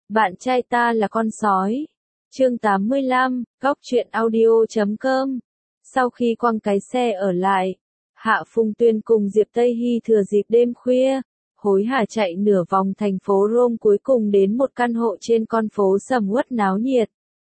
Bạn trai ta là con sói. Chương 85, Góc truyện audio.com. Sau khi quăng cái xe ở lại, Hạ Phùng Tuyên cùng Diệp Tây Hy thừa dịp đêm khuya, hối hả chạy nửa vòng thành phố Rome, cuối cùng đến một căn hộ trên con phố sầm uất náo nhiệt.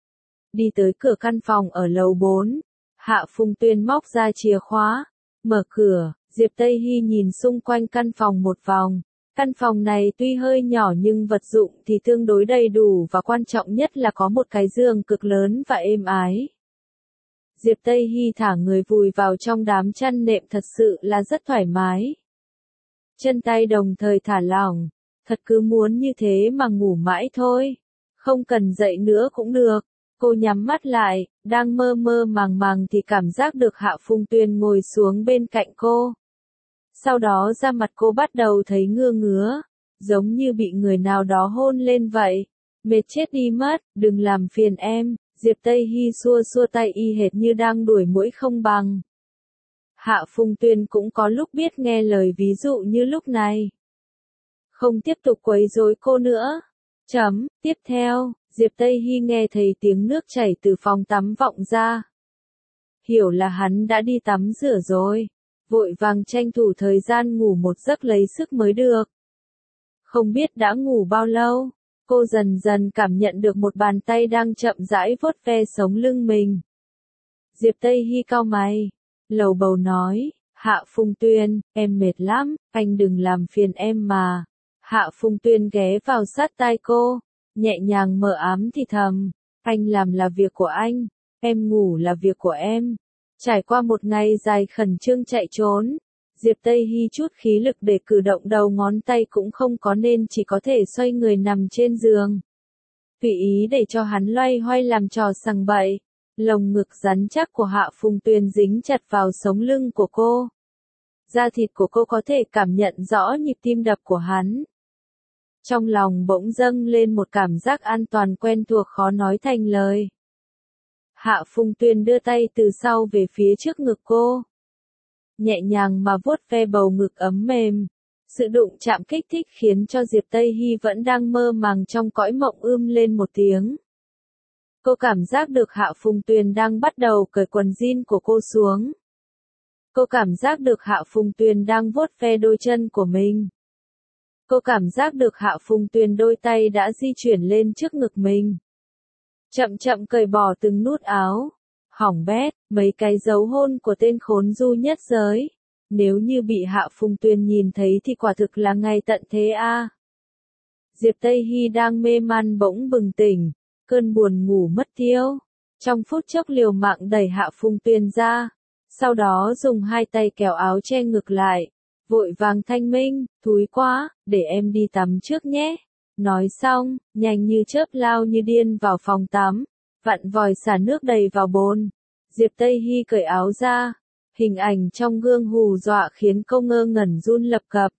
Đi tới cửa căn phòng ở lầu 4, Hạ Phùng Tuyên móc ra chìa khóa, mở cửa. Diệp Tây Hy nhìn xung quanh căn phòng một vòng. Căn phòng này tuy hơi nhỏ nhưng vật dụng thì tương đối đầy đủ, và quan trọng nhất là có một cái giường cực lớn và êm ái. Diệp Tây Hy thả người vùi vào trong đám chăn nệm, thật sự là rất thoải mái. Chân tay đồng thời thả lỏng, thật cứ muốn như thế mà ngủ mãi thôi. Không cần dậy nữa cũng được. Cô nhắm mắt lại, đang mơ mơ màng màng thì cảm giác được Hạ Phùng Tuyên ngồi xuống bên cạnh cô. Sau đó da mặt cô bắt đầu thấy ngứa ngứa, giống như bị người nào đó hôn lên vậy. Mệt chết đi mất, đừng làm phiền em. Diệp Tây Hy xua xua tay y hệt như đang đuổi muỗi không bằng. Hạ Phùng Tuyên cũng có lúc biết nghe lời, ví dụ như lúc này. Không tiếp tục quấy rối cô nữa. Tiếp theo, Diệp Tây Hy nghe thấy tiếng nước chảy từ phòng tắm vọng ra. Hiểu là hắn đã đi tắm rửa rồi. Vội vàng tranh thủ thời gian ngủ một giấc lấy sức mới được. Không biết đã ngủ bao lâu, cô dần dần cảm nhận được một bàn tay đang chậm rãi vuốt ve sống lưng mình. Diệp Tây Hy cau mày, lầu bầu nói, Hạ Phùng Tuyên, em mệt lắm, anh đừng làm phiền em mà. Hạ Phùng Tuyên ghé vào sát tai cô, nhẹ nhàng mờ ám thì thầm, anh làm là việc của anh, em ngủ là việc của em. Trải qua một ngày dài khẩn trương chạy trốn, Diệp Tây Hy chút khí lực để cử động đầu ngón tay cũng không có, nên chỉ có thể xoay người nằm trên giường. Tùy ý để cho hắn loay hoay làm trò sằng bậy. Lồng ngực rắn chắc của Hạ Phùng Tuyên dính chặt vào sống lưng của cô. Da thịt của cô có thể cảm nhận rõ nhịp tim đập của hắn. Trong lòng bỗng dâng lên một cảm giác an toàn quen thuộc khó nói thành lời. Hạ Phùng Tuyên đưa tay từ sau về phía trước ngực cô. Nhẹ nhàng mà vuốt ve bầu ngực ấm mềm. Sự đụng chạm kích thích khiến cho Diệp Tây Hy vẫn đang mơ màng trong cõi mộng lên một tiếng. Cô cảm giác được Hạ Phùng Tuyên đang bắt đầu cởi quần jean của cô xuống. Cô cảm giác được Hạ Phùng Tuyên đang vuốt ve đôi chân của mình. Cô cảm giác được Hạ Phùng Tuyên đôi tay đã di chuyển lên trước ngực mình. Chậm chậm cởi bỏ từng nút áo. Hỏng bét, mấy cái dấu hôn của tên khốn du nhất giới. Nếu như bị Hạ Phùng Tuyên nhìn thấy thì quả thực là ngày tận thế a. Diệp Tây Hy đang mê man bỗng bừng tỉnh, cơn buồn ngủ mất tiêu. Trong phút chốc liều mạng đẩy Hạ Phùng Tuyên ra, sau đó dùng hai tay kéo áo che ngực lại, vội vàng thanh minh, thúi quá, để em đi tắm trước nhé. Nói xong, nhanh như chớp lao như điên vào phòng tắm, vặn vòi xả nước đầy vào bồn. Diệp Tây Hy cởi áo ra, hình ảnh trong gương hù dọa khiến cô ngơ ngẩn run lập cập.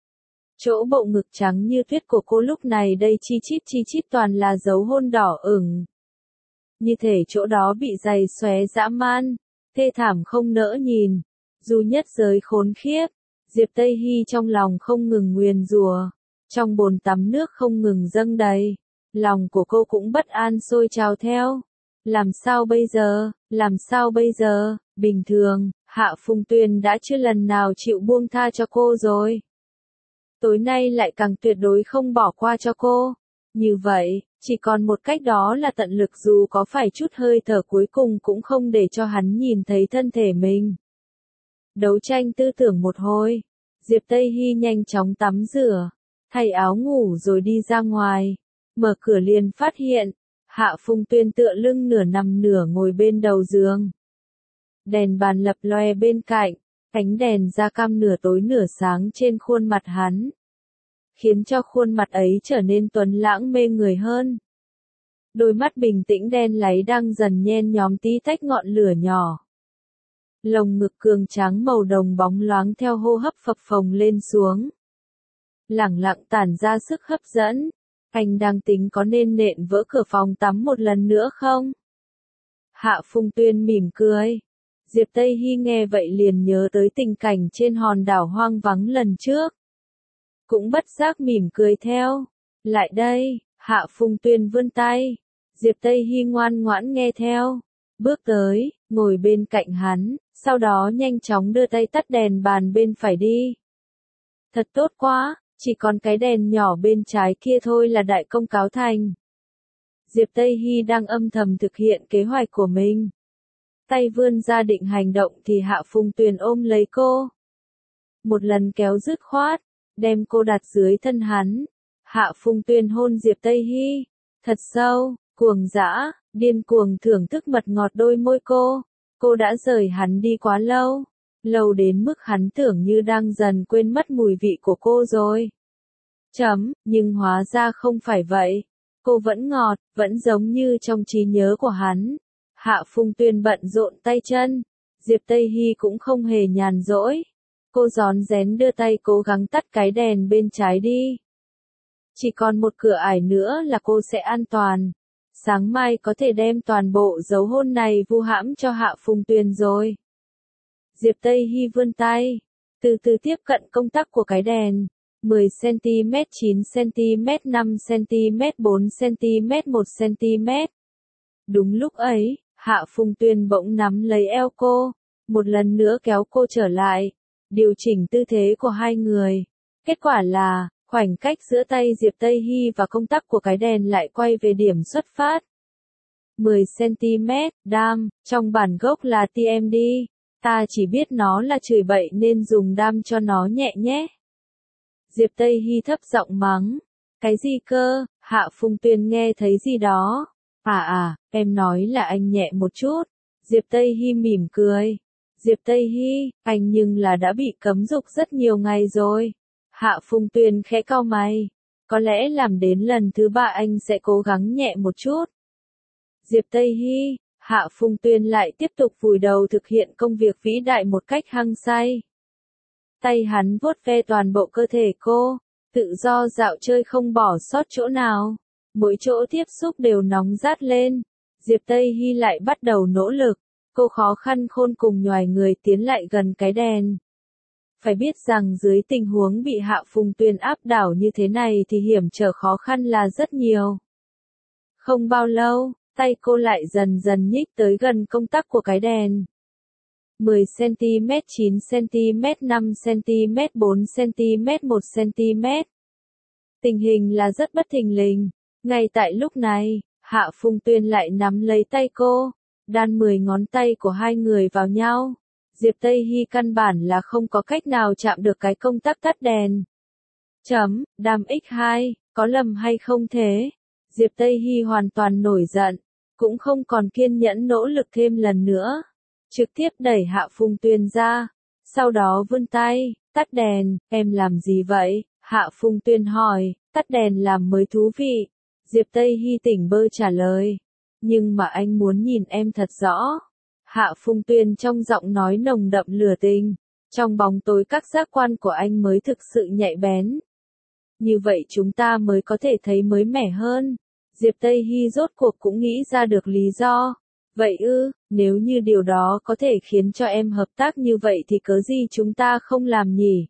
Chỗ bộ ngực trắng như tuyết của cô lúc này đây chi chít toàn là dấu hôn đỏ ửng. Như thể chỗ đó bị giày xóe dã man, thê thảm không nỡ nhìn. Du nhất giới khốn khiếp, Diệp Tây Hy trong lòng không ngừng nguyền rủa. Trong bồn tắm nước không ngừng dâng đầy, lòng của cô cũng bất an sôi trào theo. Làm sao bây giờ, làm sao bây giờ? Bình thường, Hạ Phùng Tuyên đã chưa lần nào chịu buông tha cho cô rồi. Tối nay lại càng tuyệt đối không bỏ qua cho cô. Như vậy, chỉ còn một cách, đó là tận lực dù có phải chút hơi thở cuối cùng cũng không để cho hắn nhìn thấy thân thể mình. Đấu tranh tư tưởng một hồi, Diệp Tây Hy nhanh chóng tắm rửa, thay áo ngủ rồi đi ra ngoài. Mở cửa liền phát hiện, Hạ Phùng Tuyên tựa lưng nửa nằm nửa ngồi bên đầu giường. Đèn bàn lập loè bên cạnh, ánh đèn da cam nửa tối nửa sáng trên khuôn mặt hắn, khiến cho khuôn mặt ấy trở nên tuấn lãng mê người hơn. Đôi mắt bình tĩnh đen láy đang dần nhen nhóm tí tách ngọn lửa nhỏ. Lồng ngực cường tráng màu đồng bóng loáng theo hô hấp phập phồng lên xuống. Lẳng lặng tản ra sức hấp dẫn. Anh đang tính có nên nện vỡ cửa phòng tắm một lần nữa không? Hạ Phùng Tuyên mỉm cười. Diệp Tây Hy nghe vậy liền nhớ tới tình cảnh trên hòn đảo hoang vắng lần trước. Cũng bất giác mỉm cười theo. Lại đây, Hạ Phùng Tuyên vươn tay. Diệp Tây Hy ngoan ngoãn nghe theo. Bước tới, ngồi bên cạnh hắn, sau đó nhanh chóng đưa tay tắt đèn bàn bên phải đi. Thật tốt quá, chỉ còn cái đèn nhỏ bên trái kia thôi là đại công cáo thành. Diệp Tây Hy đang âm thầm thực hiện kế hoạch của mình. Tay vươn ra định hành động thì Hạ Phùng Tuyên ôm lấy cô. Một lần kéo dứt khoát, đem cô đặt dưới thân hắn. Hạ Phùng Tuyên hôn Diệp Tây Hy, thật sâu, cuồng dã, điên cuồng thưởng thức mật ngọt đôi môi cô. Cô đã rời hắn đi quá lâu, lâu đến mức hắn tưởng như đang dần quên mất mùi vị của cô rồi. Nhưng hóa ra không phải vậy. Cô vẫn ngọt, vẫn giống như trong trí nhớ của hắn. Hạ Phùng Tuyên bận rộn tay chân, Diệp Tây Hy cũng không hề nhàn rỗi. Cô rón rén đưa tay cố gắng tắt cái đèn bên trái đi. Chỉ còn một cửa ải nữa là cô sẽ an toàn. Sáng mai có thể đem toàn bộ dấu hôn này vu hãm cho Hạ Phùng Tuyên rồi. Diệp Tây Hy vươn tay, từ từ tiếp cận công tắc của cái đèn. 10cm, 9cm, 5cm, 4cm, 1cm. Đúng lúc ấy, Hạ Phùng Tuyên bỗng nắm lấy eo cô, một lần nữa kéo cô trở lại, điều chỉnh tư thế của hai người. Kết quả là, khoảnh cách giữa tay Diệp Tây Hy và công tắc của cái đèn lại quay về điểm xuất phát. 10cm, đam, trong bản gốc là TMD, ta chỉ biết nó là chửi bậy nên dùng đam cho nó nhẹ nhé. Diệp Tây Hy thấp giọng mắng. Cái gì cơ? Hạ Phùng Tuyên nghe thấy gì đó. Em nói là anh nhẹ một chút. Diệp Tây Hy mỉm cười. Diệp Tây Hy, anh nhưng là đã bị cấm dục rất nhiều ngày rồi. Hạ Phùng Tuyên khẽ cau mày. Có lẽ làm đến lần thứ 3 anh sẽ cố gắng nhẹ một chút. Diệp Tây Hy, Hạ Phùng Tuyên lại tiếp tục vùi đầu thực hiện công việc vĩ đại một cách hăng say. Tay hắn vuốt ve toàn bộ cơ thể cô, tự do dạo chơi không bỏ sót chỗ nào. Mỗi chỗ tiếp xúc đều nóng rát lên. Diệp Tây Hy lại bắt đầu nỗ lực. Cô khó khăn khôn cùng nhoài người tiến lại gần cái đèn. Phải biết rằng dưới tình huống bị Hạ Phùng Tuyên áp đảo như thế này thì hiểm trở khó khăn là rất nhiều. Không bao lâu, tay cô lại dần dần nhích tới gần công tắc của cái đèn. 10cm, 9cm, 5cm, 4cm, 1cm. Tình hình là rất bất thình lình. Ngay tại lúc này, Hạ Phùng Tuyên lại nắm lấy tay cô, đan 10 ngón tay của hai người vào nhau. Diệp Tây Hy căn bản là không có cách nào chạm được cái công tắc tắt đèn. Đam X2, có lầm hay không thế? Diệp Tây Hy hoàn toàn nổi giận, cũng không còn kiên nhẫn nỗ lực thêm lần nữa. Trực tiếp đẩy Hạ Phùng Tuyên ra, sau đó vươn tay, tắt đèn. Em làm gì vậy? Hạ Phùng Tuyên hỏi. Tắt đèn làm mới thú vị. Diệp Tây Hy tỉnh bơ trả lời. Nhưng mà anh muốn nhìn em thật rõ. Hạ Phùng Tuyên trong giọng nói nồng đậm lửa tình. Trong bóng tối các giác quan của anh mới thực sự nhạy bén. Như vậy chúng ta mới có thể thấy mới mẻ hơn. Diệp Tây Hy rốt cuộc cũng nghĩ ra được lý do. Vậy nếu như điều đó có thể khiến cho em hợp tác như vậy thì cớ gì chúng ta không làm nhỉ?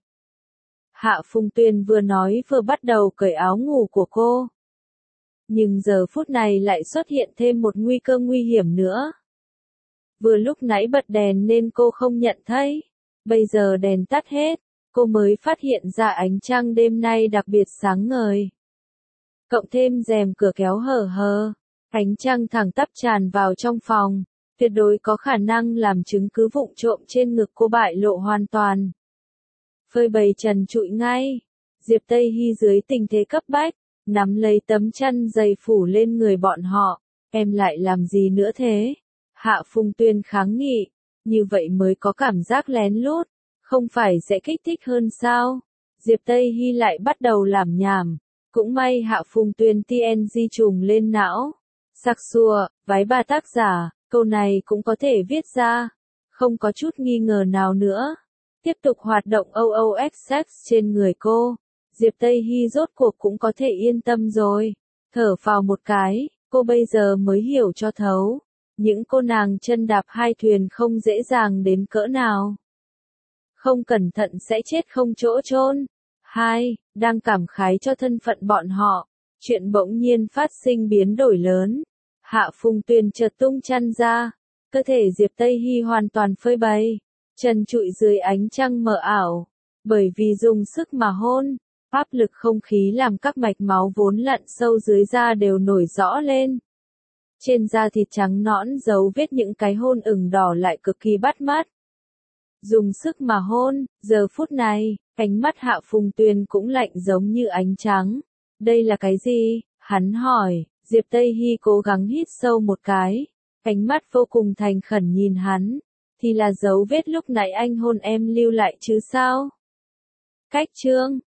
Hạ Phùng Tuyên vừa nói vừa bắt đầu cởi áo ngủ của cô. Nhưng giờ phút này lại xuất hiện thêm một nguy cơ nguy hiểm nữa. Vừa lúc nãy bật đèn nên cô không nhận thấy. Bây giờ đèn tắt hết, cô mới phát hiện ra ánh trăng đêm nay đặc biệt sáng ngời. Cộng thêm rèm cửa kéo hở hờ, ánh trăng thẳng tắp tràn vào trong phòng, tuyệt đối có khả năng làm chứng cứ vụng trộm trên ngực cô bại lộ hoàn toàn. Phơi bày trần trụi ngay, Diệp Tây Hy dưới tình thế cấp bách, nắm lấy tấm chăn dày phủ lên người bọn họ. Em lại làm gì nữa thế? Hạ Phùng Tuyên kháng nghị, như vậy mới có cảm giác lén lút, không phải sẽ kích thích hơn sao? Diệp Tây Hy lại bắt đầu làm nhảm. Cũng may Hạ Phùng Tuyên TNG trùng lên não. Sặc sùa, vái bà tác giả, câu này cũng có thể viết ra. Không có chút nghi ngờ nào nữa. Tiếp tục hoạt động OOXX trên người cô. Diệp Tây Hy rốt cuộc cũng có thể yên tâm rồi. Thở phào một cái, cô bây giờ mới hiểu cho thấu. Những cô nàng chân đạp hai thuyền không dễ dàng đến cỡ nào. Không cẩn thận sẽ chết không chỗ chôn. 2. Đang cảm khái cho thân phận bọn họ. Chuyện bỗng nhiên phát sinh biến đổi lớn. Hạ Phùng Tuyền chợt tung chăn ra, cơ thể Diệp Tây Hy hoàn toàn phơi bày, trần trụi dưới ánh trăng mờ ảo. Bởi vì dùng sức mà hôn, áp lực không khí làm các mạch máu vốn lặn sâu dưới da đều nổi rõ lên. Trên da thịt trắng nõn dấu vết những cái hôn ửng đỏ lại cực kỳ bắt mắt. Dùng sức mà hôn, giờ phút này, ánh mắt Hạ Phùng Tuyền cũng lạnh giống như ánh trắng. Đây là cái gì? Hắn hỏi. Diệp Tây Hy cố gắng hít sâu một cái, ánh mắt vô cùng thành khẩn nhìn hắn. Thì là dấu vết lúc nãy anh hôn em lưu lại chứ sao? Cách chương